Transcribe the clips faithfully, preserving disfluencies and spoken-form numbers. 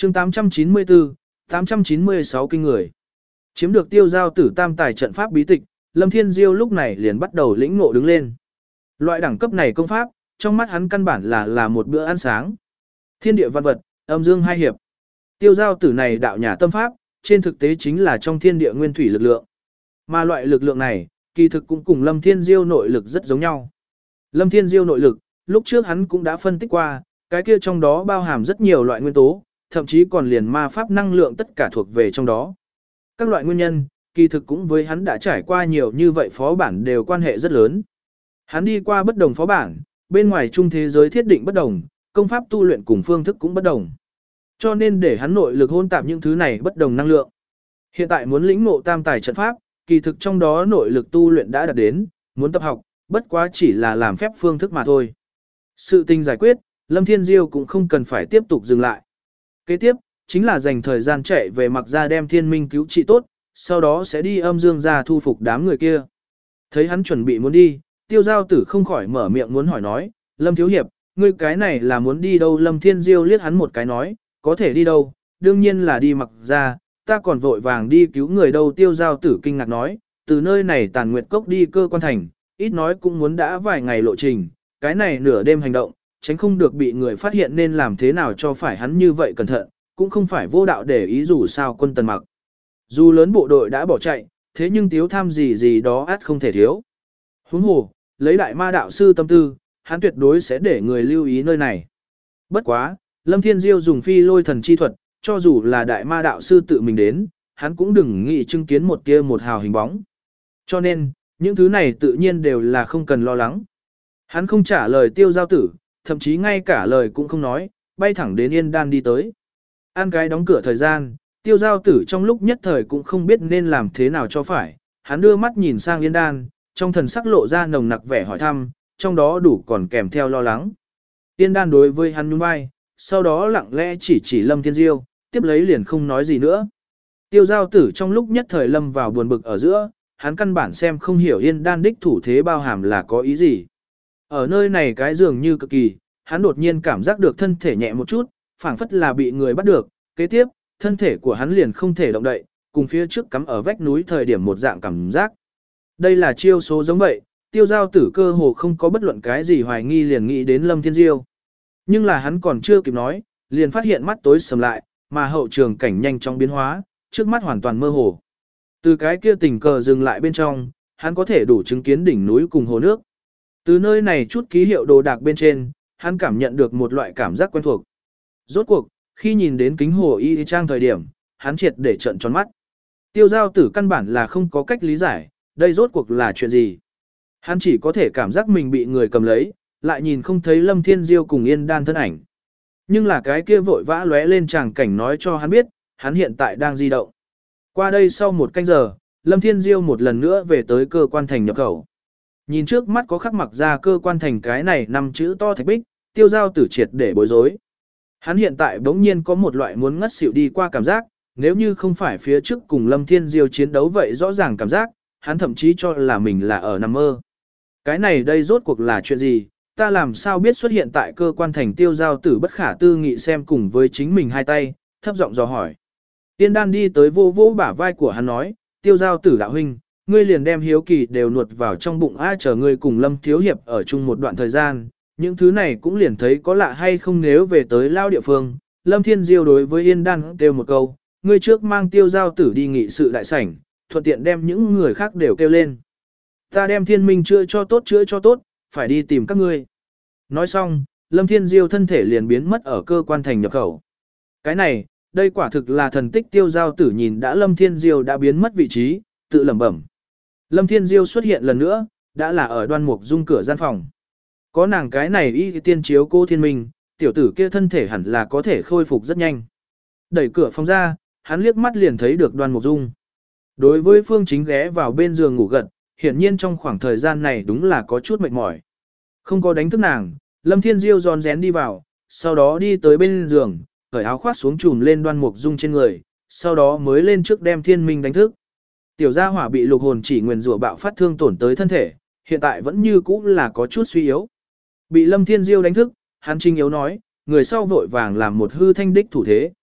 chương tám trăm chín mươi tư, tám trăm chín mươi sáu kinh người. Chiếm được tiêu giao tử tam tài trận pháp bí tịch, Lâm Thiên Diêu lúc này liền bắt đầu lĩnh ngộ đứng lên. Loại đẳng cấp này công pháp, trong mắt hắn căn bản là là một bữa ăn sáng. Thiên địa văn vật, âm dương hai hiệp. Tiêu giao tử này đạo nhà tâm pháp, trên thực tế chính là trong thiên địa nguyên thủy lực lượng. Mà loại lực lượng này, kỳ thực cũng cùng Lâm Thiên Diêu nội lực rất giống nhau. Lâm Thiên Diêu nội lực, lúc trước hắn cũng đã phân tích qua, cái kia trong đó bao hàm rất nhiều loại nguyên tố, thậm chí còn liền ma pháp năng lượng tất cả thuộc về trong đó. Các loại nguyên nhân, kỳ thực cũng với hắn đã trải qua nhiều như vậy phó bản đều quan hệ rất lớn. Hắn đi qua bất đồng phó bản, bên ngoài chung thế giới thiết định bất đồng, công pháp tu luyện cùng phương thức cũng bất đồng. Cho nên để hắn nội lực hôn tạp những thứ này bất đồng năng lượng. Hiện tại muốn lĩnh ngộ tam tài trận pháp, kỳ thực trong đó nội lực tu luyện đã đạt đến, muốn tập học, bất quá chỉ là làm phép phương thức mà thôi. Sự tình giải quyết, Lâm Thiên Diêu cũng không cần phải tiếp tục dừng lại. Kế tiếp, chính là dành thời gian chạy về Mặc Gia đem Thiên Minh cứu trị tốt, sau đó sẽ đi âm dương gia thu phục đám người kia. Thấy hắn chuẩn bị muốn đi, Tiêu Giao Tử không khỏi mở miệng muốn hỏi nói, Lâm Thiếu Hiệp, ngươi cái này là muốn đi đâu? Lâm Thiên Diêu liếc hắn một cái nói, có thể đi đâu, đương nhiên là đi Mặc Gia, ta còn vội vàng đi cứu người đâu. Tiêu Giao Tử kinh ngạc nói, từ nơi này Tàn Nguyệt Cốc đi Cơ Quan Thành, ít nói cũng muốn đã vài ngày lộ trình, cái này nửa đêm hành động, tránh không được bị người phát hiện nên làm thế nào cho phải hắn như vậy cẩn thận, cũng không phải vô đạo để ý dù sao quân Tần Mặc. Dù lớn bộ đội đã bỏ chạy, thế nhưng tiếu tham gì gì đó ắt không thể thiếu. Huống hồ, lấy đại ma đạo sư tâm tư, hắn tuyệt đối sẽ để người lưu ý nơi này. Bất quá, Lâm Thiên Diêu dùng phi lôi thần chi thuật, cho dù là đại ma đạo sư tự mình đến, hắn cũng đừng nghĩ chứng kiến một tia một hào hình bóng. Cho nên, những thứ này tự nhiên đều là không cần lo lắng. Hắn không trả lời Tiêu Giao Tử, thậm chí ngay cả lời cũng không nói, bay thẳng đến Yên Đan đi tới. Ăn cái đóng cửa thời gian, Tiêu Giao Tử trong lúc nhất thời cũng không biết nên làm thế nào cho phải, hắn đưa mắt nhìn sang Yên Đan, trong thần sắc lộ ra nồng nặc vẻ hỏi thăm, trong đó đủ còn kèm theo lo lắng. Yên Đan đối với hắn nhún vai, sau đó lặng lẽ chỉ chỉ Lâm Thiên Diêu, tiếp lấy liền không nói gì nữa. Tiêu Giao Tử trong lúc nhất thời lâm vào buồn bực ở giữa, hắn căn bản xem không hiểu Yên Đan đích thủ thế bao hàm là có ý gì. Ở nơi này cái dường như cực kỳ, hắn đột nhiên cảm giác được thân thể nhẹ một chút, phảng phất là bị người bắt được, kế tiếp, thân thể của hắn liền không thể động đậy, cùng phía trước cắm ở vách núi thời điểm một dạng cảm giác. Đây là chiêu số giống vậy, Tiêu Giao Tử cơ hồ không có bất luận cái gì hoài nghi liền nghĩ đến Lâm Thiên Diêu. Nhưng là hắn còn chưa kịp nói, liền phát hiện mắt tối sầm lại, mà hậu trường cảnh nhanh chóng biến hóa, trước mắt hoàn toàn mơ hồ. Từ cái kia tình cờ dừng lại bên trong, hắn có thể đủ chứng kiến đỉnh núi cùng hồ nước. Từ nơi này chút ký hiệu đồ đạc bên trên, hắn cảm nhận được một loại cảm giác quen thuộc. Rốt cuộc, khi nhìn đến kính hồ y trang thời điểm, hắn triệt để trợn tròn mắt. Tiêu Giao Tử căn bản là không có cách lý giải, đây rốt cuộc là chuyện gì. Hắn chỉ có thể cảm giác mình bị người cầm lấy, lại nhìn không thấy Lâm Thiên Diêu cùng Yên Đan thân ảnh. Nhưng là cái kia vội vã lóe lên tràng cảnh nói cho hắn biết, hắn hiện tại đang di động. Qua đây sau một canh giờ, Lâm Thiên Diêu một lần nữa về tới Cơ Quan Thành nhập khẩu. Nhìn trước mắt có khắc mặc ra Cơ Quan Thành cái này năm chữ to thạch bích, Tiêu Giao Tử triệt để bối rối. Hắn hiện tại bỗng nhiên có một loại muốn ngất xỉu đi qua cảm giác, nếu như không phải phía trước cùng Lâm Thiên Diêu chiến đấu vậy rõ ràng cảm giác, hắn thậm chí cho là mình là ở nằm mơ. Cái này đây rốt cuộc là chuyện gì, ta làm sao biết xuất hiện tại Cơ Quan Thành? Tiêu Giao Tử bất khả tư nghị xem cùng với chính mình hai tay, thấp giọng dò hỏi. Tiên Đan đi tới vô vô bả vai của hắn nói, Tiêu Giao Tử đạo huynh, ngươi liền đem hiếu kỳ đều nuốt vào trong bụng, ai chờ ngươi cùng Lâm Thiếu Hiệp ở chung một đoạn thời gian, những thứ này cũng liền thấy có lạ hay không. Nếu về tới lao địa phương, Lâm Thiên Diêu đối với Yên Đan kêu một câu, ngươi trước mang Tiêu Giao Tử đi nghị sự đại sảnh, thuận tiện đem những người khác đều kêu lên. Ta đem Thiên Minh chữa cho tốt chữa cho tốt, phải đi tìm các ngươi. Nói xong, Lâm Thiên Diêu thân thể liền biến mất ở Cơ Quan Thành nhập khẩu. Cái này, đây quả thực là thần tích. Tiêu Giao Tử nhìn đã Lâm Thiên Diêu đã biến mất vị trí, tự lẩm bẩm. Lâm Thiên Diêu xuất hiện lần nữa, đã là ở Đoan Mục Dung cửa gian phòng. Có nàng cái này y tiên chiếu cô Thiên Minh, tiểu tử kia thân thể hẳn là có thể khôi phục rất nhanh. Đẩy cửa phòng ra, hắn liếc mắt liền thấy được Đoan Mục Dung. Đối với Phương Chính ghé vào bên giường ngủ gật, hiển nhiên trong khoảng thời gian này đúng là có chút mệt mỏi. Không có đánh thức nàng, Lâm Thiên Diêu giòn rén đi vào, sau đó đi tới bên giường, cởi áo khoác xuống trùm lên Đoan Mục Dung trên người, sau đó mới lên trước đem Thiên Minh đánh thức. Tiểu gia hỏa bị lục hồn chỉ nguyền rủa bạo phát thương tổn tới thân thể, hiện tại vẫn như cũ là có chút suy yếu. Bị Lâm Thiên Diêu đánh thức, hắn trinh yếu nói, người sau vội vàng làm một hư thanh đích thủ thế.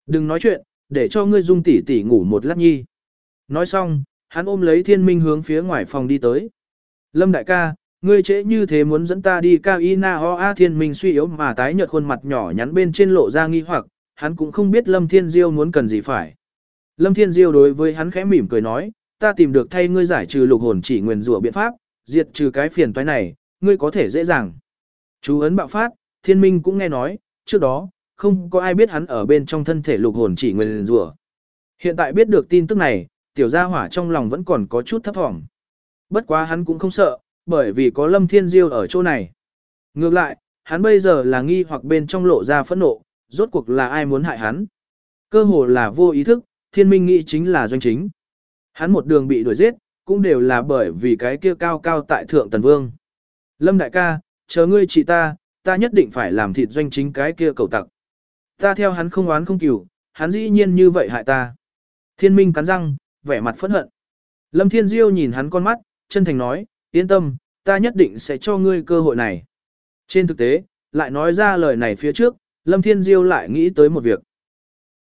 Đừng nói chuyện, để cho ngươi Dung tỷ tỷ ngủ một lát nhi. Nói xong, hắn ôm lấy Thiên Minh hướng phía ngoài phòng đi tới. Lâm đại ca, ngươi trễ như thế muốn dẫn ta đi cao y na ho a. Thiên Minh suy yếu mà tái nhợt khuôn mặt nhỏ nhắn bên trên lộ ra nghi hoặc, hắn cũng không biết Lâm Thiên Diêu muốn cần gì phải. Lâm Thiên Diêu đối với hắn khẽ mỉm cười nói, ta tìm được thay ngươi giải trừ lục hồn chỉ nguyền rủa biện pháp, diệt trừ cái phiền toái này, ngươi có thể dễ dàng. Chú ấn bạo phát, Thiên Minh cũng nghe nói, trước đó, không có ai biết hắn ở bên trong thân thể lục hồn chỉ nguyền rủa. Hiện tại biết được tin tức này, tiểu gia hỏa trong lòng vẫn còn có chút thấp thỏm. Bất quá hắn cũng không sợ, bởi vì có Lâm Thiên Diêu ở chỗ này. Ngược lại, hắn bây giờ là nghi hoặc bên trong lộ ra phẫn nộ, rốt cuộc là ai muốn hại hắn. Cơ hồ là vô ý thức, Thiên Minh nghĩ chính là Doanh Chính. Hắn một đường bị đuổi giết, cũng đều là bởi vì cái kia cao cao tại thượng Tần Vương. Lâm đại ca, chờ ngươi trị ta, ta nhất định phải làm thịt Doanh Chính cái kia cầu tặc. Ta theo hắn không oán không cừu, hắn dĩ nhiên như vậy hại ta. Thiên Minh cắn răng, vẻ mặt phẫn hận. Lâm Thiên Diêu nhìn hắn con mắt, chân thành nói, yên tâm, ta nhất định sẽ cho ngươi cơ hội này. Trên thực tế, lại nói ra lời này phía trước, Lâm Thiên Diêu lại nghĩ tới một việc.